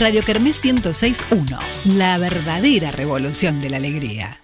Radio Kermés 106.1, la verdadera revolución de la alegría.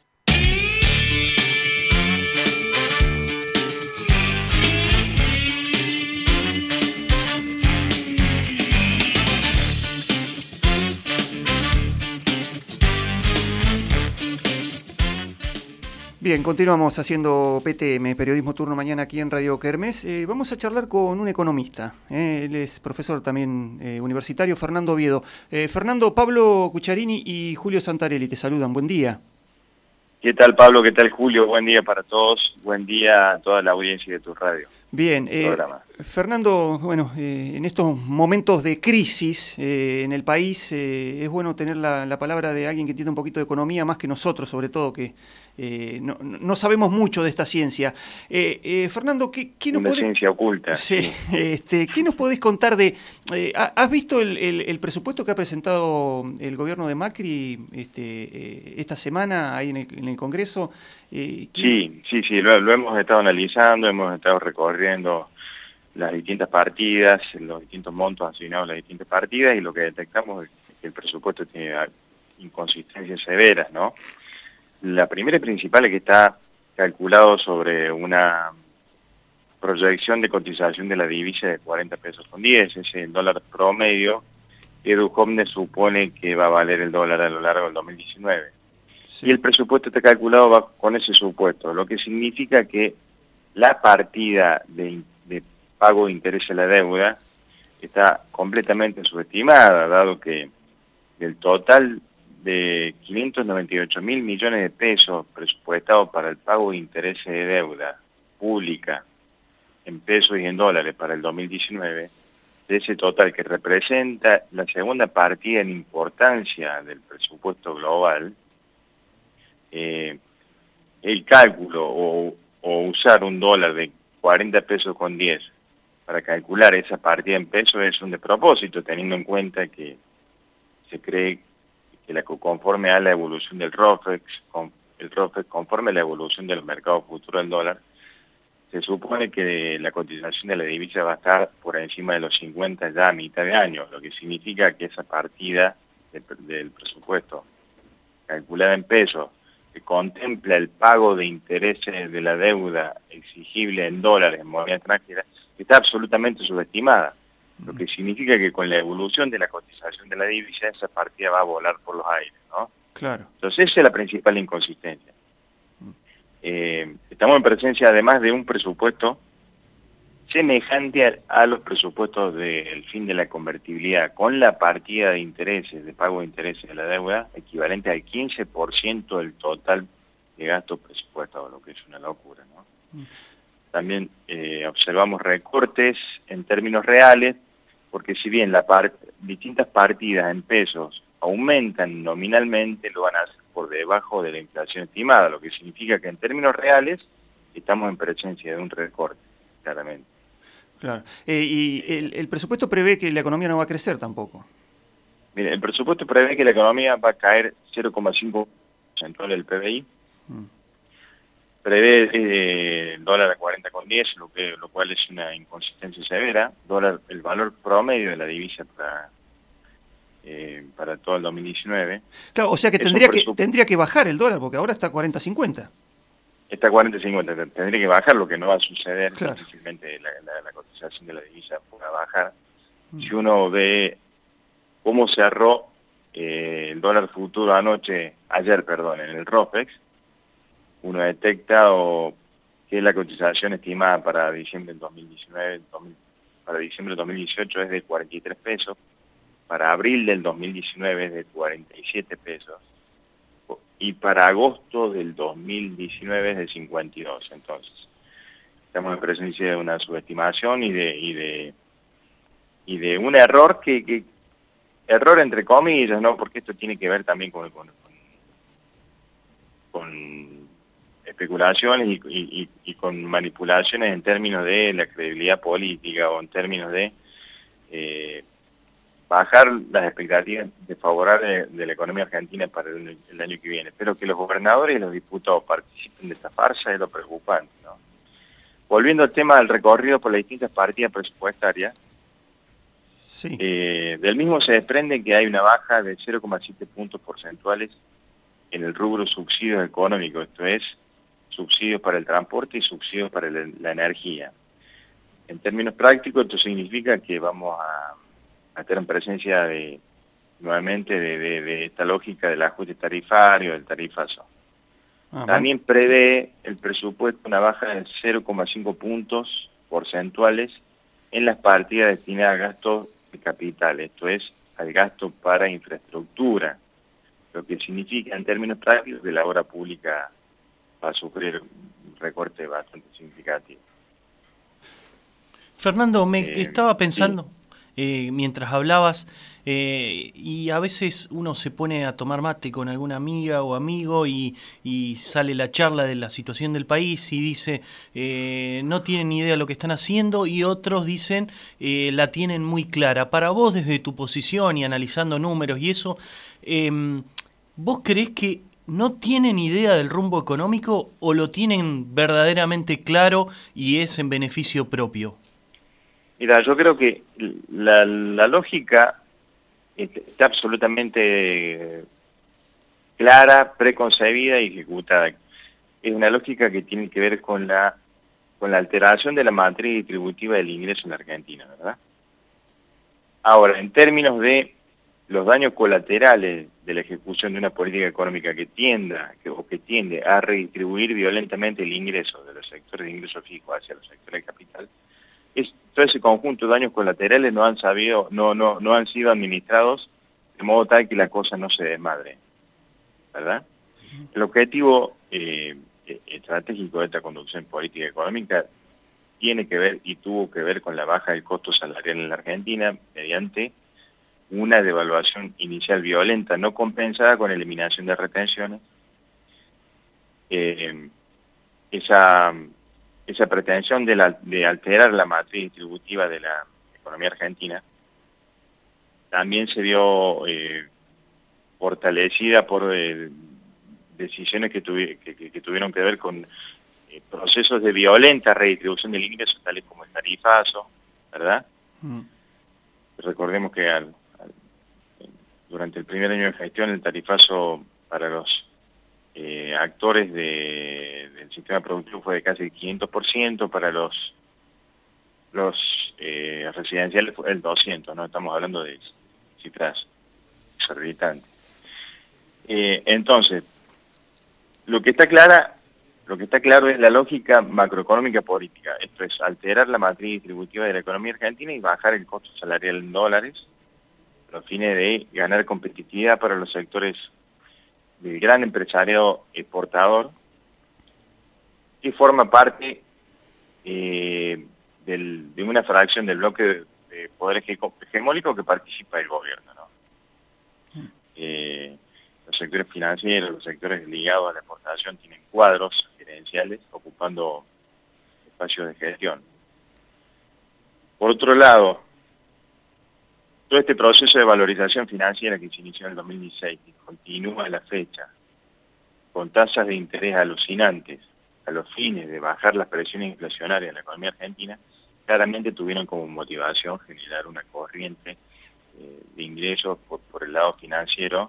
Bien, continuamos haciendo PTM, Periodismo Turno Mañana aquí en Radio Kermés. Vamos a charlar con un economista, él es profesor también universitario, Fernando Oviedo. Fernando, Pablo Cucharini y Julio Santarelli te saludan, buen día. ¿Qué tal, Pablo? ¿Qué tal, Julio? Buen día para todos, buen día a toda la audiencia de tu radio. Bien, Fernando, bueno, en estos momentos de crisis en el país es bueno tener la palabra de alguien que entiende un poquito de economía, más que nosotros, sobre todo, que no sabemos mucho de esta ciencia. Fernando, ¿qué nos podés... ciencia oculta. Sí, ¿qué nos podés contar de... ¿Has visto el presupuesto que ha presentado el gobierno de Macri esta semana ahí en el Congreso? Sí, lo hemos estado analizando, hemos estado recorriendo las distintas partidas, los distintos montos asignados a las distintas partidas, y lo que detectamos es que el presupuesto tiene inconsistencias severas, ¿no? La primera y principal es que está calculado sobre una proyección de cotización de la divisa de 40 pesos con 10, es el dólar promedio que Educomne supone que va a valer el dólar a lo largo del 2019. Sí. Y el presupuesto está calculado con ese supuesto, lo que significa que la partida de pago de interés a la deuda está completamente subestimada, dado que del total de 598.000 millones de pesos presupuestados para el pago de intereses de deuda pública en pesos y en dólares para el 2019, de ese total que representa la segunda partida en importancia del presupuesto global, el cálculo o usar un dólar de 40 pesos con 10 para calcular esa partida en pesos es un despropósito, teniendo en cuenta que se cree que conforme a la evolución del ROFEX, conforme a la evolución del mercado futuro del dólar, se supone que la cotización de la divisa va a estar por encima de los 50 ya a mitad de año, lo que significa que esa partida del presupuesto calculada en pesos, que contempla el pago de intereses de la deuda exigible en dólares, en moneda extranjera, está absolutamente subestimada, lo que significa que con la evolución de la cotización de la divisa, esa partida va a volar por los aires, ¿no? Claro. Entonces esa es la principal inconsistencia. Estamos en presencia además de un presupuesto semejante a los presupuestos del fin de la convertibilidad, con la partida de intereses, de pago de intereses de la deuda, equivalente al 15% del total de gasto presupuestado, lo que es una locura, ¿no? También observamos recortes en términos reales, porque si bien distintas partidas en pesos aumentan nominalmente, lo van a hacer por debajo de la inflación estimada, lo que significa que en términos reales estamos en presencia de un recorte, claramente. Claro. Y el presupuesto prevé que la economía no va a crecer tampoco. Mire, el presupuesto prevé que la economía va a caer 0,5% del PBI. Prevé el dólar a 40 con 10, lo cual es una inconsistencia severa. El valor promedio de la divisa para todo el 2019. Claro, o sea que tendría que bajar el dólar, porque ahora está a 40.50. Está a 40.50, tendría que bajar, lo que no va a suceder, claro. Difícilmente la cotización de la divisa pueda bajar. Si uno ve cómo cerró el dólar futuro ayer, en el ROFEX, uno detecta que la cotización estimada para diciembre del 2019, para diciembre del 2018 es de 43 pesos, para abril del 2019 es de 47 pesos, y para agosto del 2019 es de 52. Entonces, estamos en presencia de una subestimación y de un error error entre comillas, ¿no? Porque esto tiene que ver también con especulaciones y con manipulaciones en términos de la credibilidad política o en términos de bajar las expectativas desfavorables de la economía argentina para el año que viene. Pero que los gobernadores y los diputados participen de esta farsa es lo preocupante, ¿no? Volviendo al tema del recorrido por las distintas partidas presupuestarias, Sí. Del mismo se desprende que hay una baja de 0,7 puntos porcentuales en el rubro subsidios económicos, esto es, subsidios para el transporte y subsidios para la energía. En términos prácticos, esto significa que vamos a estar en presencia nuevamente de esta lógica del ajuste tarifario, del tarifazo. También prevé el presupuesto una baja de 0,5 puntos porcentuales en las partidas destinadas a gastos de capital, esto es, al gasto para infraestructura, lo que significa en términos prácticos que la obra pública va a sufrir un recorte bastante significativo. Fernando, me estaba pensando, sí. Mientras hablabas, y a veces uno se pone a tomar mate con alguna amiga o amigo y sale la charla de la situación del país y dice, no tienen ni idea de lo que están haciendo, y otros dicen, la tienen muy clara. Para vos, desde tu posición y analizando números y eso, ¿vos creés que no tienen idea del rumbo económico o lo tienen verdaderamente claro y es en beneficio propio? Mira, yo creo que la lógica está absolutamente clara, preconcebida y ejecutada. Es una lógica que tiene que ver con la alteración de la matriz distributiva del ingreso en la Argentina, ¿verdad? Ahora, en términos de los daños colaterales de la ejecución de una política económica que tiende a redistribuir violentamente el ingreso de los sectores de ingreso fijo hacia los sectores de capital, todo ese conjunto de daños colaterales no han sido administrados de modo tal que la cosa no se desmadre, ¿verdad? El objetivo estratégico de esta conducción política económica tiene que ver y tuvo que ver con la baja del costo salarial en la Argentina mediante una devaluación inicial violenta no compensada con eliminación de retenciones. Esa pretensión de alterar la matriz distributiva de la economía argentina también se vio fortalecida por decisiones que tuvieron que ver con procesos de violenta redistribución del ingreso, tales como el tarifazo, ¿verdad? Recordemos que durante el primer año de gestión el tarifazo para los actores del sistema productivo fue de casi el 500%, para los residenciales fue el 200%, ¿no? Estamos hablando de cifras exorbitantes. Entonces, lo que está claro es la lógica macroeconómica política, esto es alterar la matriz distributiva de la economía argentina y bajar el costo salarial en dólares, a los fines de ganar competitividad para los sectores del gran empresariado exportador, que forma parte de una fracción del bloque de poder hegemónico que participa del gobierno, ¿no? Los sectores financieros, los sectores ligados a la exportación tienen cuadros gerenciales ocupando espacios de gestión. Por otro lado, todo este proceso de valorización financiera que se inició en el 2016 y continúa a la fecha, con tasas de interés alucinantes a los fines de bajar las presiones inflacionarias en la economía argentina, claramente tuvieron como motivación generar una corriente de ingresos por el lado financiero,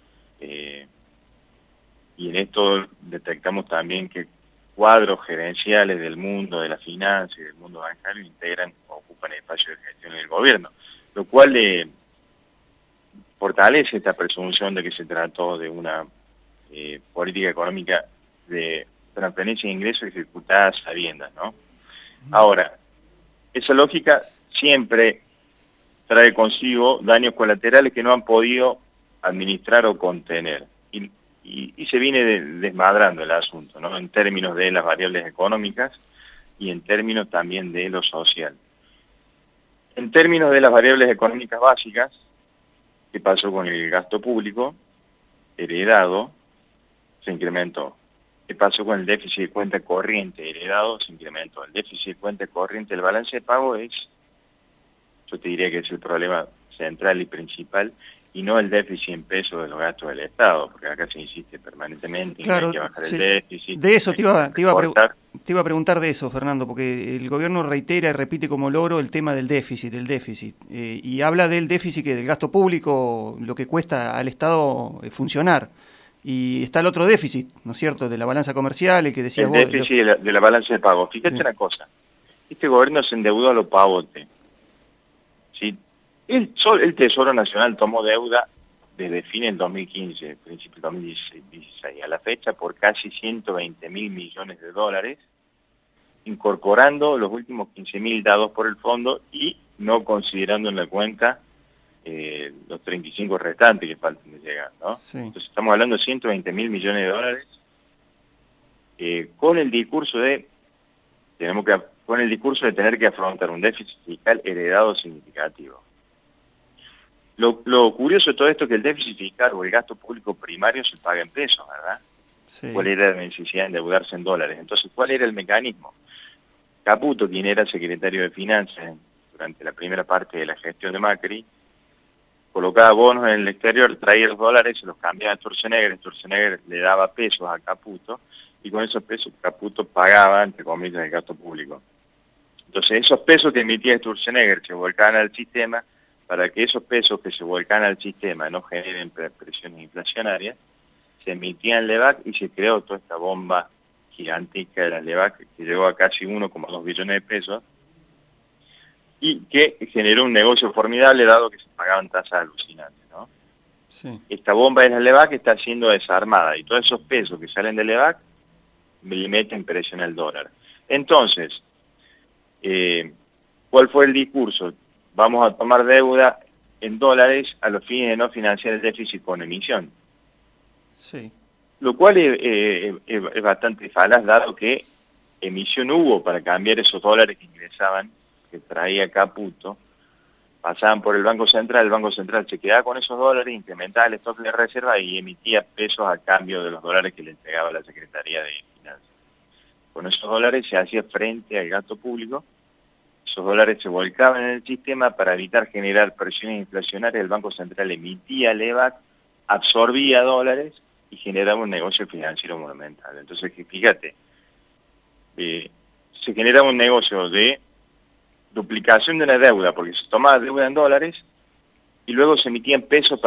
y en esto detectamos también que cuadros gerenciales del mundo de la finanza y del mundo bancario ocupan espacio de gestión en el gobierno, lo cual fortalece esta presunción de que se trató de una política económica de transferencia de ingresos ejecutada a sabiendas, ¿no? Ahora, esa lógica siempre trae consigo daños colaterales que no han podido administrar o contener. Y se viene desmadrando el asunto, ¿no? En términos de las variables económicas y en términos también de lo social. En términos de las variables económicas básicas, ¿qué pasó con el gasto público heredado? Se incrementó. ¿Qué pasó con el déficit de cuenta corriente heredado? Se incrementó. El déficit de cuenta corriente, el balance de pago yo te diría que es el problema central y principal, y no el déficit en pesos de los gastos del Estado, porque acá se insiste permanentemente en que hay que bajar el déficit. De eso te iba a preguntar de eso, Fernando, porque el gobierno reitera y repite como loro el tema del déficit, y habla del déficit, que del gasto público, lo que cuesta al Estado funcionar. Y está el otro déficit, ¿no es cierto?, de la balanza comercial, el que decías vos. El déficit de la balanza de pagos. Fíjate una cosa, este gobierno se endeudó a lo pavote. ¿Sí? El Tesoro Nacional tomó deuda desde fin del 2015, principio del 2016, a la fecha, por casi 120.000 millones de dólares, incorporando los últimos 15.000 dados por el fondo y no considerando en la cuenta los 35 restantes que faltan de llegar, ¿no? Sí. Entonces estamos hablando de 120.000 millones de dólares, con el discurso de tener que afrontar un déficit fiscal heredado significativo. Lo curioso de todo esto es que el déficit fiscal o el gasto público primario se paga en pesos, ¿verdad? Sí. ¿Cuál era la necesidad de endeudarse en dólares? Entonces, ¿cuál era el mecanismo? Caputo, quien era secretario de Finanzas durante la primera parte de la gestión de Macri, colocaba bonos en el exterior, traía los dólares, se los cambiaba a Sturzenegger le daba pesos a Caputo, y con esos pesos Caputo pagaba, entre comillas, el gasto público. Entonces, esos pesos que emitía Sturzenegger se volcaban al sistema. Para que esos pesos que se volcan al sistema no generen presiones inflacionarias, se emitían LEVAC y se creó toda esta bomba gigantesca de las LEVAC que llegó a casi 1,2 billones de pesos y que generó un negocio formidable dado que se pagaban tasas alucinantes, ¿no? Sí. Esta bomba de las LEVAC está siendo desarmada y todos esos pesos que salen de LEVAC le meten presión al dólar. Entonces, ¿cuál fue el discurso? Vamos a tomar deuda en dólares a los fines de no financiar el déficit con emisión. Sí. Lo cual es bastante falaz, dado que emisión hubo para cambiar esos dólares que ingresaban, que traía Caputo, pasaban por el Banco Central se quedaba con esos dólares, incrementaba el stock de reserva y emitía pesos a cambio de los dólares que le entregaba la Secretaría de Finanzas. Con esos dólares se hacía frente al gasto público. Esos dólares se volcaban en el sistema para evitar generar presiones inflacionarias. El Banco Central emitía LEVAC, absorbía dólares y generaba un negocio financiero monumental. Entonces, fíjate, se generaba un negocio de duplicación de la deuda, porque se tomaba deuda en dólares y luego se emitían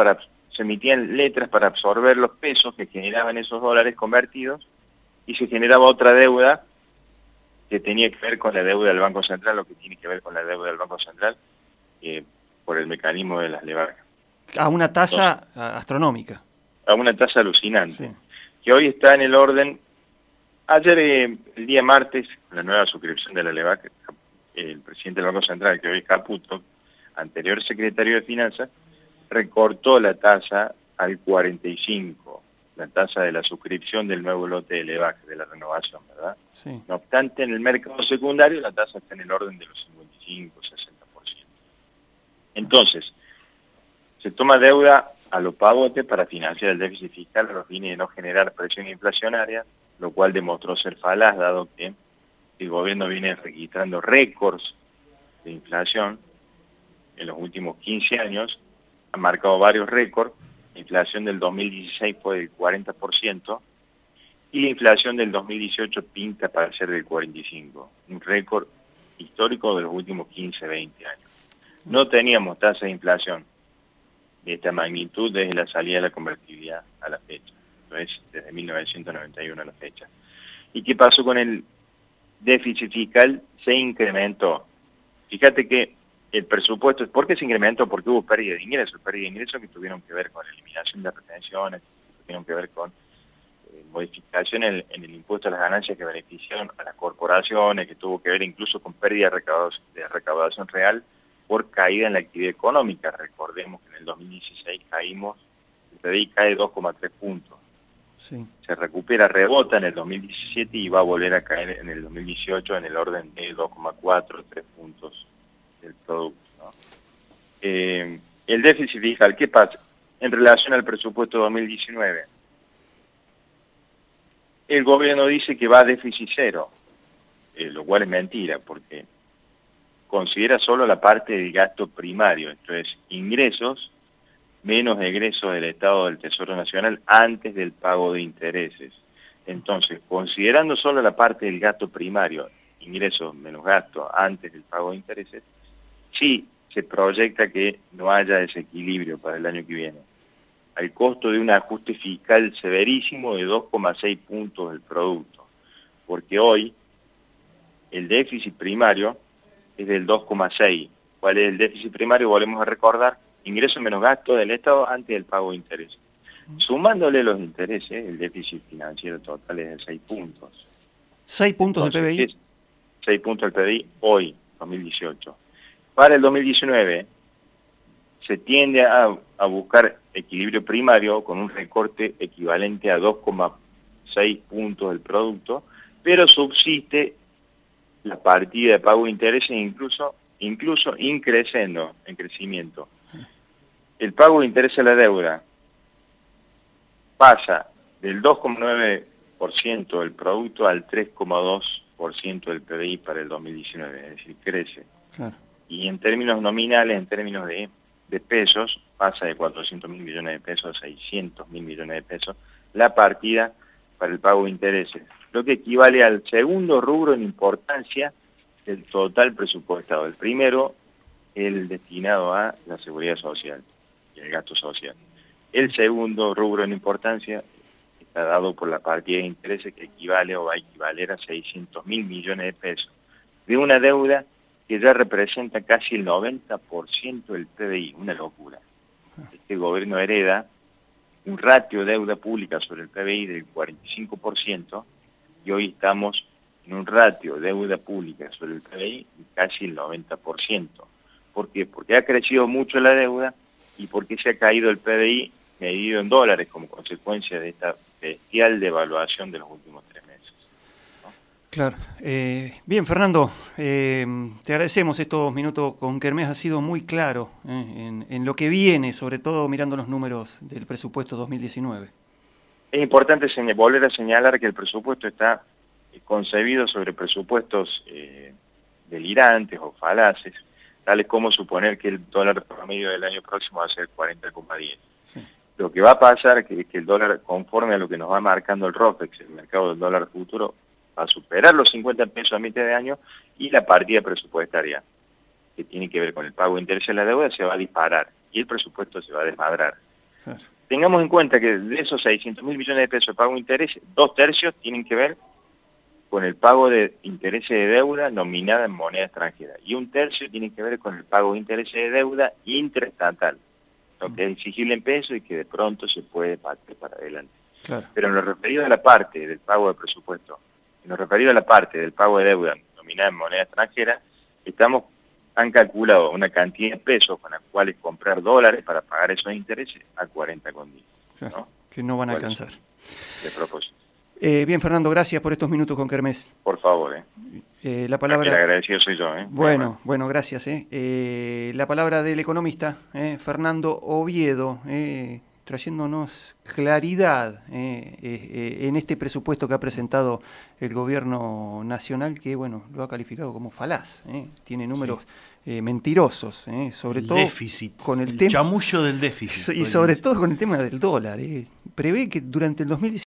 letras para absorber los pesos que generaban esos dólares convertidos y se generaba otra deuda que tenía que ver con la deuda del Banco Central, o que tiene que ver con la deuda del Banco Central, por el mecanismo de las LEVAC. A una tasa astronómica. A una tasa alucinante, Sí. Que hoy está en el orden. Ayer, el día martes, con la nueva suscripción de la LEVAC, el presidente del Banco Central, que hoy es Caputo, anterior secretario de Finanzas, recortó la tasa al 45%. La tasa de la suscripción del nuevo lote de LEVAC, de la renovación, ¿verdad? Sí. No obstante, en el mercado secundario la tasa está en el orden de los 55-60%. Entonces, se toma deuda a lo pavote para financiar el déficit fiscal a los fines de no generar presión inflacionaria, lo cual demostró ser falaz, dado que el gobierno viene registrando récords de inflación en los últimos 15 años, ha marcado varios récords. La inflación del 2016 fue del 40% y la inflación del 2018 pinta para ser del 45%, un récord histórico de los últimos 15-20 años. No teníamos tasa de inflación de esta magnitud desde la salida de la convertibilidad a la fecha, entonces desde 1991 a la fecha. ¿Y qué pasó con el déficit fiscal? Se incrementó. Fíjate que el presupuesto, ¿por qué se incrementó? Porque hubo pérdida de ingresos que tuvieron que ver con la eliminación de las retenciones, que tuvieron que ver con modificación en el impuesto a las ganancias que beneficiaron a las corporaciones, que tuvo que ver incluso con pérdida de recaudación real por caída en la actividad económica. Recordemos que en el 2016 el PBI cae 2,3 puntos. Sí. Se recupera, rebota en el 2017 y va a volver a caer en el 2018 en el orden de 2,4, 3 puntos del producto, ¿no? El déficit fiscal, ¿qué pasa? En relación al presupuesto 2019, el gobierno dice que va a déficit cero, lo cual es mentira, porque considera solo la parte del gasto primario, esto es, ingresos menos egresos del Estado del Tesoro Nacional antes del pago de intereses. Entonces, considerando solo la parte del gasto primario, ingresos menos gasto antes del pago de intereses, sí se proyecta que no haya desequilibrio para el año que viene, al costo de un ajuste fiscal severísimo de 2,6 puntos del producto, porque hoy el déficit primario es del 2,6. ¿Cuál es el déficit primario? Volvemos a recordar, ingresos menos gasto del Estado antes del pago de intereses. Sumándole los intereses, el déficit financiero total es de 6 puntos. 6 puntos del PBI. 6 puntos del PBI hoy, 2018. Para el 2019 se tiende a buscar equilibrio primario con un recorte equivalente a 2,6 puntos del producto, pero subsiste la partida de pago de intereses incluso increciendo en crecimiento. El pago de interés a la deuda pasa del 2,9% del producto al 3,2% del PBI para el 2019, es decir, crece. Claro. Y en términos nominales, en términos de pesos, pasa de 400.000 millones de pesos a 600.000 millones de pesos la partida para el pago de intereses, lo que equivale al segundo rubro en importancia del total presupuestado. El primero, el destinado a la seguridad social y el gasto social. El segundo rubro en importancia está dado por la partida de intereses que equivale o va a equivaler a 600.000 millones de pesos, de una deuda que ya representa casi el 90% del PBI, una locura. Este gobierno hereda un ratio de deuda pública sobre el PBI del 45% y hoy estamos en un ratio de deuda pública sobre el PBI de casi el 90%. ¿Por qué? Porque ha crecido mucho la deuda y porque se ha caído el PBI medido en dólares como consecuencia de esta bestial devaluación de los últimos 3 meses. Claro. Bien, Fernando, te agradecemos estos minutos con Kermés, ha sido muy claro en lo que viene, sobre todo mirando los números del presupuesto 2019. Es importante volver a señalar que el presupuesto está concebido sobre presupuestos delirantes o falaces, tales como suponer que el dólar promedio del año próximo va a ser 40,10. Sí. Lo que va a pasar es que el dólar, conforme a lo que nos va marcando el ROFEX, el mercado del dólar futuro, va a superar los 50 pesos a mitad de año y la partida presupuestaria, que tiene que ver con el pago de interés de la deuda, se va a disparar y el presupuesto se va a desmadrar. Claro. Tengamos en cuenta que de esos 600.000 millones de pesos de pago de interés, 2/3 tienen que ver con el pago de intereses de deuda nominada en moneda extranjera y 1/3 tiene que ver con el pago de intereses de deuda intraestatal, lo que es exigible en pesos y que de pronto se puede partir para adelante. Claro. Pero en lo referido a la parte del pago de presupuesto, en lo referido a la parte del pago de deuda nominada en moneda extranjera, han calculado una cantidad de pesos con las cuales comprar dólares para pagar esos intereses a 40,10. Claro, ¿no? Que no van a alcanzar. De propósito. Bien, Fernando, gracias por estos minutos con Kermés. Por favor. La palabra... El agradecido soy yo. Bueno, gracias. La palabra del economista, Fernando Oviedo, trayéndonos claridad en este presupuesto que ha presentado el gobierno nacional, que bueno, lo ha calificado como falaz, tiene números mentirosos, sobre el todo déficit, con el chamullo del déficit. Y sobre todo con el tema del dólar. Prevé que durante el 2019